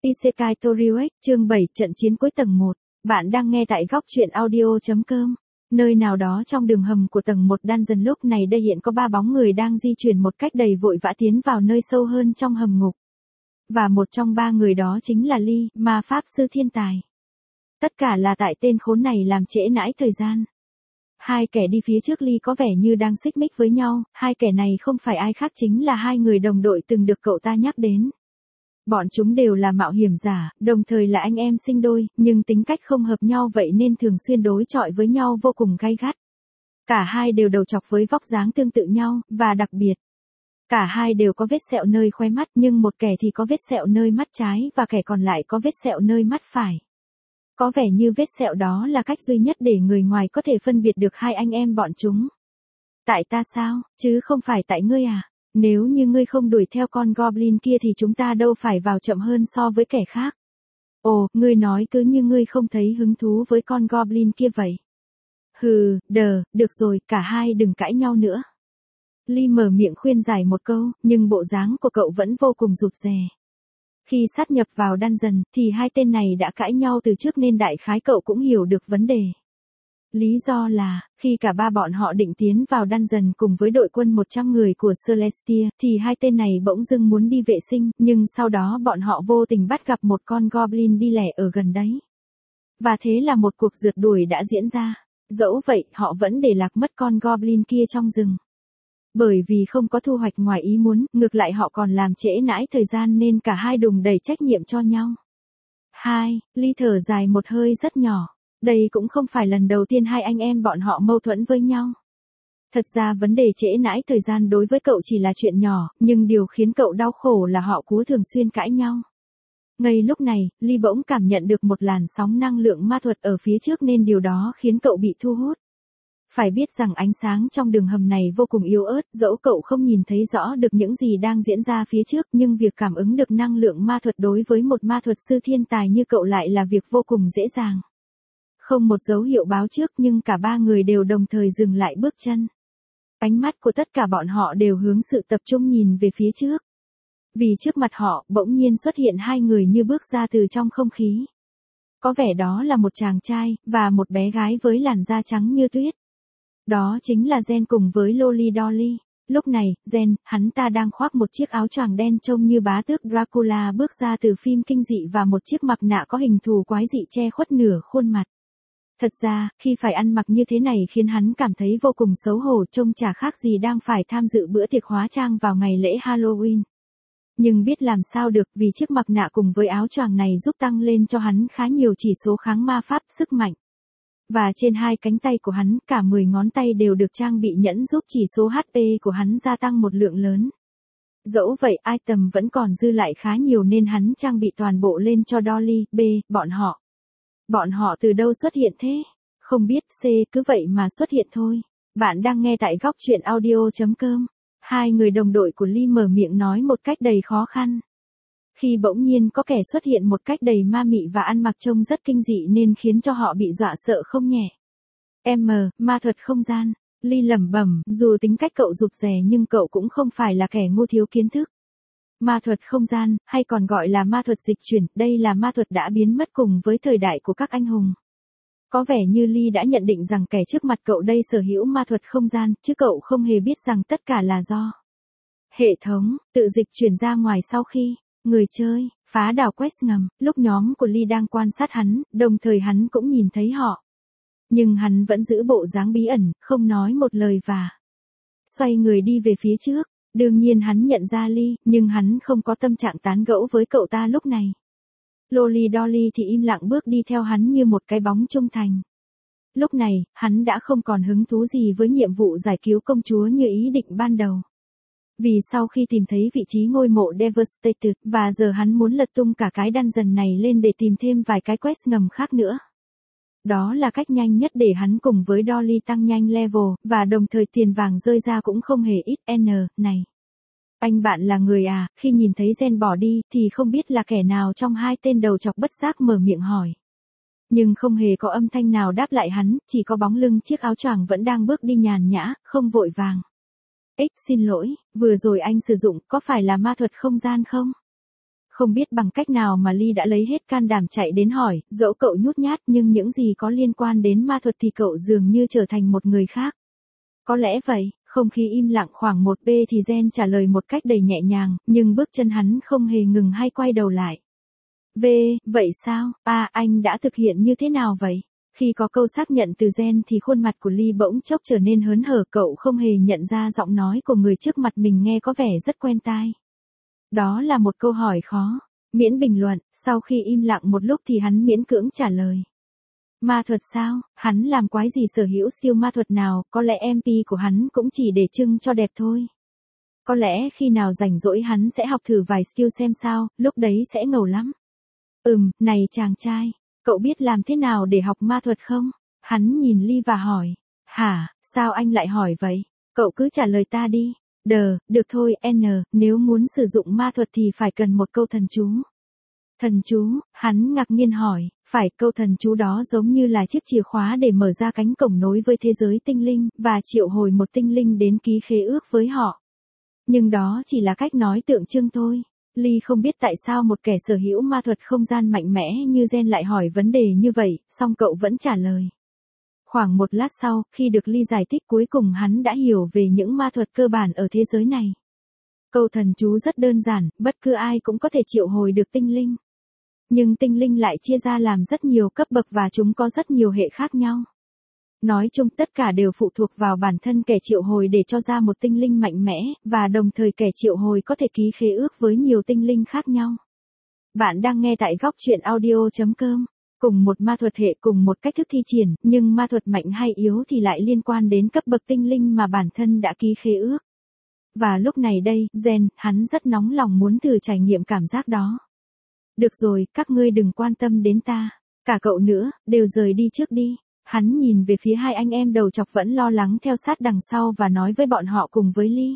Isekai Toriuek, chương 7, trận chiến cuối tầng 1. Bạn đang nghe tại góc truyện audio.com. Nơi nào đó trong đường hầm của tầng 1 dungeon lúc này đây hiện có 3 bóng người đang di chuyển một cách đầy vội vã tiến vào nơi sâu hơn trong hầm ngục. Và một trong 3 người đó chính là Lee, ma pháp sư thiên tài. Tất cả là tại tên khốn này làm trễ nãi thời gian. Hai kẻ đi phía trước Lee có vẻ như đang xích mích với nhau, hai kẻ này không phải ai khác chính là hai người đồng đội từng được cậu ta nhắc đến. Bọn chúng đều là mạo hiểm giả, đồng thời là anh em sinh đôi, nhưng tính cách không hợp nhau vậy nên thường xuyên đối chọi với nhau vô cùng gay gắt. Cả hai đều đầu chọc với vóc dáng tương tự nhau, và đặc biệt, cả hai đều có vết sẹo nơi khóe mắt, nhưng một kẻ thì có vết sẹo nơi mắt trái và kẻ còn lại có vết sẹo nơi mắt phải. Có vẻ như vết sẹo đó là cách duy nhất để người ngoài có thể phân biệt được hai anh em bọn chúng. Tại ta sao, chứ không phải tại ngươi à? Nếu như ngươi không đuổi theo con goblin kia thì chúng ta đâu phải vào chậm hơn so với kẻ khác. Ồ, ngươi nói cứ như ngươi không thấy hứng thú với con goblin kia vậy. Hừ, được rồi, cả hai đừng cãi nhau nữa. Lee mở miệng khuyên giải một câu, nhưng bộ dáng của cậu vẫn vô cùng rụt rè. Khi sát nhập vào dungeon, thì hai tên này đã cãi nhau từ trước nên đại khái cậu cũng hiểu được vấn đề. Lý do là, khi cả ba bọn họ định tiến vào dungeon cùng với đội quân 100 người của Celestia, thì hai tên này bỗng dưng muốn đi vệ sinh, nhưng sau đó bọn họ vô tình bắt gặp một con goblin đi lẻ ở gần đấy. Và thế là một cuộc rượt đuổi đã diễn ra. Dẫu vậy, họ vẫn để lạc mất con goblin kia trong rừng. Bởi vì không có thu hoạch ngoài ý muốn, ngược lại họ còn làm trễ nãi thời gian nên cả hai đùng đẩy trách nhiệm cho nhau. Lee thở dài một hơi rất nhỏ. Đây cũng không phải lần đầu tiên hai anh em bọn họ mâu thuẫn với nhau. Thật ra vấn đề trễ nãi thời gian đối với cậu chỉ là chuyện nhỏ, nhưng điều khiến cậu đau khổ là họ cứ thường xuyên cãi nhau. Ngay lúc này, Lee bỗng cảm nhận được một làn sóng năng lượng ma thuật ở phía trước nên điều đó khiến cậu bị thu hút. Phải biết rằng ánh sáng trong đường hầm này vô cùng yếu ớt, dẫu cậu không nhìn thấy rõ được những gì đang diễn ra phía trước, nhưng việc cảm ứng được năng lượng ma thuật đối với một ma thuật sư thiên tài như cậu lại là việc vô cùng dễ dàng. Không một dấu hiệu báo trước nhưng cả ba người đều đồng thời dừng lại bước chân. Ánh mắt của tất cả bọn họ đều hướng sự tập trung nhìn về phía trước. Vì trước mặt họ bỗng nhiên xuất hiện hai người như bước ra từ trong không khí. Có vẻ đó là một chàng trai, và một bé gái với làn da trắng như tuyết. Đó chính là Jen cùng với Loli Dolly. Lúc này, Jen, hắn ta đang khoác một chiếc áo choàng đen trông như bá tước Dracula bước ra từ phim kinh dị và một chiếc mặt nạ có hình thù quái dị che khuất nửa khuôn mặt. Thật ra, khi phải ăn mặc như thế này khiến hắn cảm thấy vô cùng xấu hổ, trông chả khác gì đang phải tham dự bữa tiệc hóa trang vào ngày lễ Halloween. Nhưng biết làm sao được vì chiếc mặt nạ cùng với áo choàng này giúp tăng lên cho hắn khá nhiều chỉ số kháng ma pháp sức mạnh. Và trên hai cánh tay của hắn, cả 10 ngón tay đều được trang bị nhẫn giúp chỉ số HP của hắn gia tăng một lượng lớn. Dẫu vậy, item vẫn còn dư lại khá nhiều nên hắn trang bị toàn bộ lên cho Dolly, bọn họ. Bọn họ từ đâu xuất hiện thế? Không biết, cứ vậy mà xuất hiện thôi. Bạn đang nghe tại góc truyện audio.com. Hai người đồng đội của Lee mở miệng nói một cách đầy khó khăn. Khi bỗng nhiên có kẻ xuất hiện một cách đầy ma mị và ăn mặc trông rất kinh dị nên khiến cho họ bị dọa sợ không nhẹ. Ma thuật không gian. Lee lẩm bẩm, dù tính cách cậu rụt rè nhưng cậu cũng không phải là kẻ ngu thiếu kiến thức. Ma thuật không gian, hay còn gọi là ma thuật dịch chuyển, đây là ma thuật đã biến mất cùng với thời đại của các anh hùng. Có vẻ như Lee đã nhận định rằng kẻ trước mặt cậu đây sở hữu ma thuật không gian, chứ cậu không hề biết rằng tất cả là do hệ thống tự dịch chuyển ra ngoài sau khi người chơi phá đảo quest ngầm. Lúc nhóm của Lee đang quan sát hắn, đồng thời hắn cũng nhìn thấy họ. Nhưng hắn vẫn giữ bộ dáng bí ẩn, không nói một lời và xoay người đi về phía trước. Đương nhiên hắn nhận ra Lee, nhưng hắn không có tâm trạng tán gẫu với cậu ta lúc này. Loli Dolly thì im lặng bước đi theo hắn như một cái bóng trung thành. Lúc này, hắn đã không còn hứng thú gì với nhiệm vụ giải cứu công chúa như ý định ban đầu. Vì sau khi tìm thấy vị trí ngôi mộ Devastated, và giờ hắn muốn lật tung cả cái dungeon này lên để tìm thêm vài cái quest ngầm khác nữa. Đó là cách nhanh nhất để hắn cùng với Dolly tăng nhanh level, và đồng thời tiền vàng rơi ra cũng không hề ít. Này. Anh bạn là người à? Khi nhìn thấy Jen bỏ đi, thì không biết là kẻ nào trong hai tên đầu chọc bất giác mở miệng hỏi. Nhưng không hề có âm thanh nào đáp lại hắn, chỉ có bóng lưng chiếc áo choàng vẫn đang bước đi nhàn nhã, không vội vàng. Xin lỗi, vừa rồi anh sử dụng, có phải là ma thuật không gian không? Không biết bằng cách nào mà Ly đã lấy hết can đảm chạy đến hỏi, dẫu cậu nhút nhát nhưng những gì có liên quan đến ma thuật thì cậu dường như trở thành một người khác. Có lẽ vậy, không khí im lặng khoảng 1 b thì Gen trả lời một cách đầy nhẹ nhàng, nhưng bước chân hắn không hề ngừng hay quay đầu lại. Vậy sao, anh đã thực hiện như thế nào vậy? Khi có câu xác nhận từ Gen thì khuôn mặt của Ly bỗng chốc trở nên hớn hở, cậu không hề nhận ra giọng nói của người trước mặt mình nghe có vẻ rất quen tai. Đó là một câu hỏi khó. Miễn bình luận, sau khi im lặng một lúc thì hắn miễn cưỡng trả lời. Ma thuật sao, hắn làm quái gì sở hữu skill ma thuật nào, có lẽ MP của hắn cũng chỉ để trưng cho đẹp thôi. Có lẽ khi nào rảnh rỗi hắn sẽ học thử vài skill xem sao, lúc đấy sẽ ngầu lắm. Này chàng trai, cậu biết làm thế nào để học ma thuật không? Hắn nhìn Ly và hỏi. Hả, sao anh lại hỏi vậy? Cậu cứ trả lời ta đi. Được thôi, nếu muốn sử dụng ma thuật thì phải cần một câu thần chú. Thần chú, hắn ngạc nhiên hỏi, phải câu thần chú đó giống như là chiếc chìa khóa để mở ra cánh cổng nối với thế giới tinh linh, và triệu hồi một tinh linh đến ký khế ước với họ. Nhưng đó chỉ là cách nói tượng trưng thôi. Ly không biết tại sao một kẻ sở hữu ma thuật không gian mạnh mẽ như Gen lại hỏi vấn đề như vậy, song cậu vẫn trả lời. Khoảng một lát sau, khi được Ly giải thích cuối cùng hắn đã hiểu về những ma thuật cơ bản ở thế giới này. Câu thần chú rất đơn giản, bất cứ ai cũng có thể triệu hồi được tinh linh. Nhưng tinh linh lại chia ra làm rất nhiều cấp bậc và chúng có rất nhiều hệ khác nhau. Nói chung tất cả đều phụ thuộc vào bản thân kẻ triệu hồi để cho ra một tinh linh mạnh mẽ, và đồng thời kẻ triệu hồi có thể ký khế ước với nhiều tinh linh khác nhau. Bạn đang nghe tại góc truyện audio.com. Cùng một ma thuật hệ cùng một cách thức thi triển, nhưng ma thuật mạnh hay yếu thì lại liên quan đến cấp bậc tinh linh mà bản thân đã ký khế ước. Và lúc này đây, Gen, hắn rất nóng lòng muốn thử trải nghiệm cảm giác đó. Được rồi, các ngươi đừng quan tâm đến ta. Cả cậu nữa, đều rời đi trước đi. Hắn nhìn về phía hai anh em đầu chọc vẫn lo lắng theo sát đằng sau và nói với bọn họ cùng với Ly.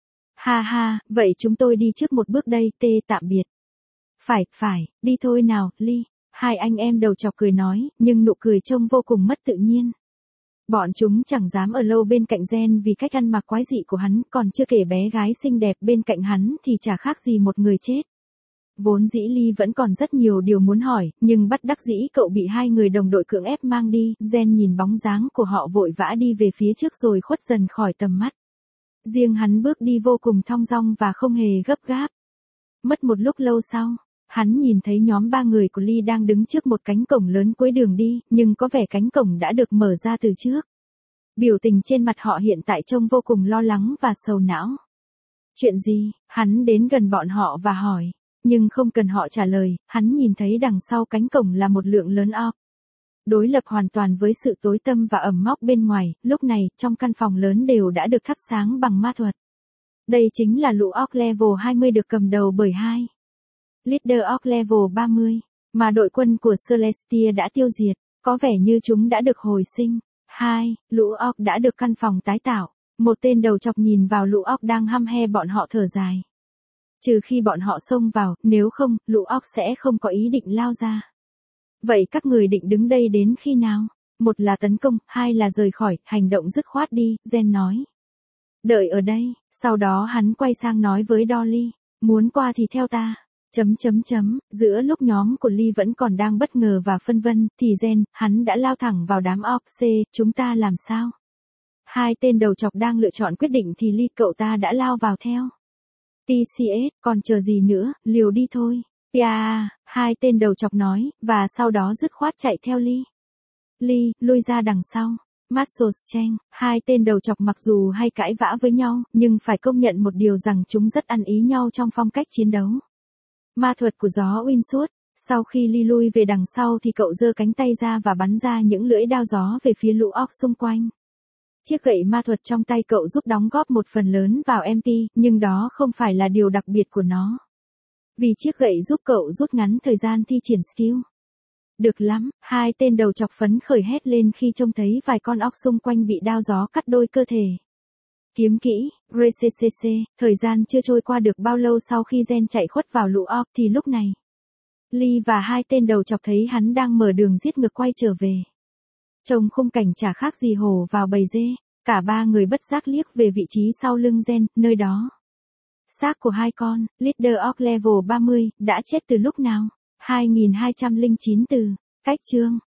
Ha, vậy chúng tôi đi trước một bước đây, tạm biệt. Phải, đi thôi nào, Ly. Hai anh em đầu chọc cười nói, nhưng nụ cười trông vô cùng mất tự nhiên. Bọn chúng chẳng dám ở lâu bên cạnh Gen vì cách ăn mặc quái dị của hắn, còn chưa kể bé gái xinh đẹp bên cạnh hắn thì chả khác gì một người chết. Vốn dĩ Ly vẫn còn rất nhiều điều muốn hỏi, nhưng bất đắc dĩ cậu bị hai người đồng đội cưỡng ép mang đi, Gen nhìn bóng dáng của họ vội vã đi về phía trước rồi khuất dần khỏi tầm mắt. Riêng hắn bước đi vô cùng thong dong và không hề gấp gáp. Mất một lúc lâu sau, hắn nhìn thấy nhóm 3 người của Ly đang đứng trước một cánh cổng lớn cuối đường đi, nhưng có vẻ cánh cổng đã được mở ra từ trước. Biểu tình trên mặt họ hiện tại trông vô cùng lo lắng và sầu não. Chuyện gì? Hắn đến gần bọn họ và hỏi. Nhưng không cần họ trả lời, hắn nhìn thấy đằng sau cánh cổng là một lượng lớn orc. Đối lập hoàn toàn với sự tối tăm và ẩm mốc bên ngoài, lúc này, trong căn phòng lớn đều đã được thắp sáng bằng ma thuật. Đây chính là lũ orc level 20 được cầm đầu bởi hai leader orc level 30, mà đội quân của Celestia đã tiêu diệt, có vẻ như chúng đã được hồi sinh. Lũ orc đã được căn phòng tái tạo. Một tên đầu chọc nhìn vào lũ orc đang hăm he bọn họ thở dài. Trừ khi bọn họ xông vào, nếu không, lũ orc sẽ không có ý định lao ra. Vậy các người định đứng đây đến khi nào? Một là tấn công, hai là rời khỏi, hành động dứt khoát đi, Gen nói. Đợi ở đây, sau đó hắn quay sang nói với Dolly, muốn qua thì theo ta. Giữa lúc nhóm của Ly vẫn còn đang bất ngờ và phân vân, thì Gen, hắn đã lao thẳng vào đám orc. Chúng ta làm sao? Hai tên đầu chọc đang lựa chọn quyết định thì Ly cậu ta đã lao vào theo. TCS, còn chờ gì nữa, liều đi thôi. Hai tên đầu chọc nói, và sau đó dứt khoát chạy theo Ly. Ly, lui ra đằng sau. Muscle Strength, hai tên đầu chọc mặc dù hay cãi vã với nhau, nhưng phải công nhận một điều rằng chúng rất ăn ý nhau trong phong cách chiến đấu. Ma thuật của gió uyên suốt, sau khi Ly lui về đằng sau thì cậu giơ cánh tay ra và bắn ra những lưỡi đao gió về phía lũ orc xung quanh. Chiếc gậy ma thuật trong tay cậu giúp đóng góp một phần lớn vào MP, nhưng đó không phải là điều đặc biệt của nó. Vì chiếc gậy giúp cậu rút ngắn thời gian thi triển skill. Được lắm, hai tên đầu chọc phấn khởi hét lên khi trông thấy vài con óc xung quanh bị đao gió cắt đôi cơ thể. Kiếm kỹ, RCCC, thời gian chưa trôi qua được bao lâu sau khi Gen chạy khuất vào lũ orc thì lúc này. Ly và hai tên đầu chọc thấy hắn đang mở đường giết ngược quay trở về. Trông khung cảnh chả khác gì hổ vào bầy dê, cả ba người bất giác liếc về vị trí sau lưng Gen, nơi đó. Xác của hai con, Leader of Level 30, đã chết từ lúc nào? 2209 từ. Cách chương.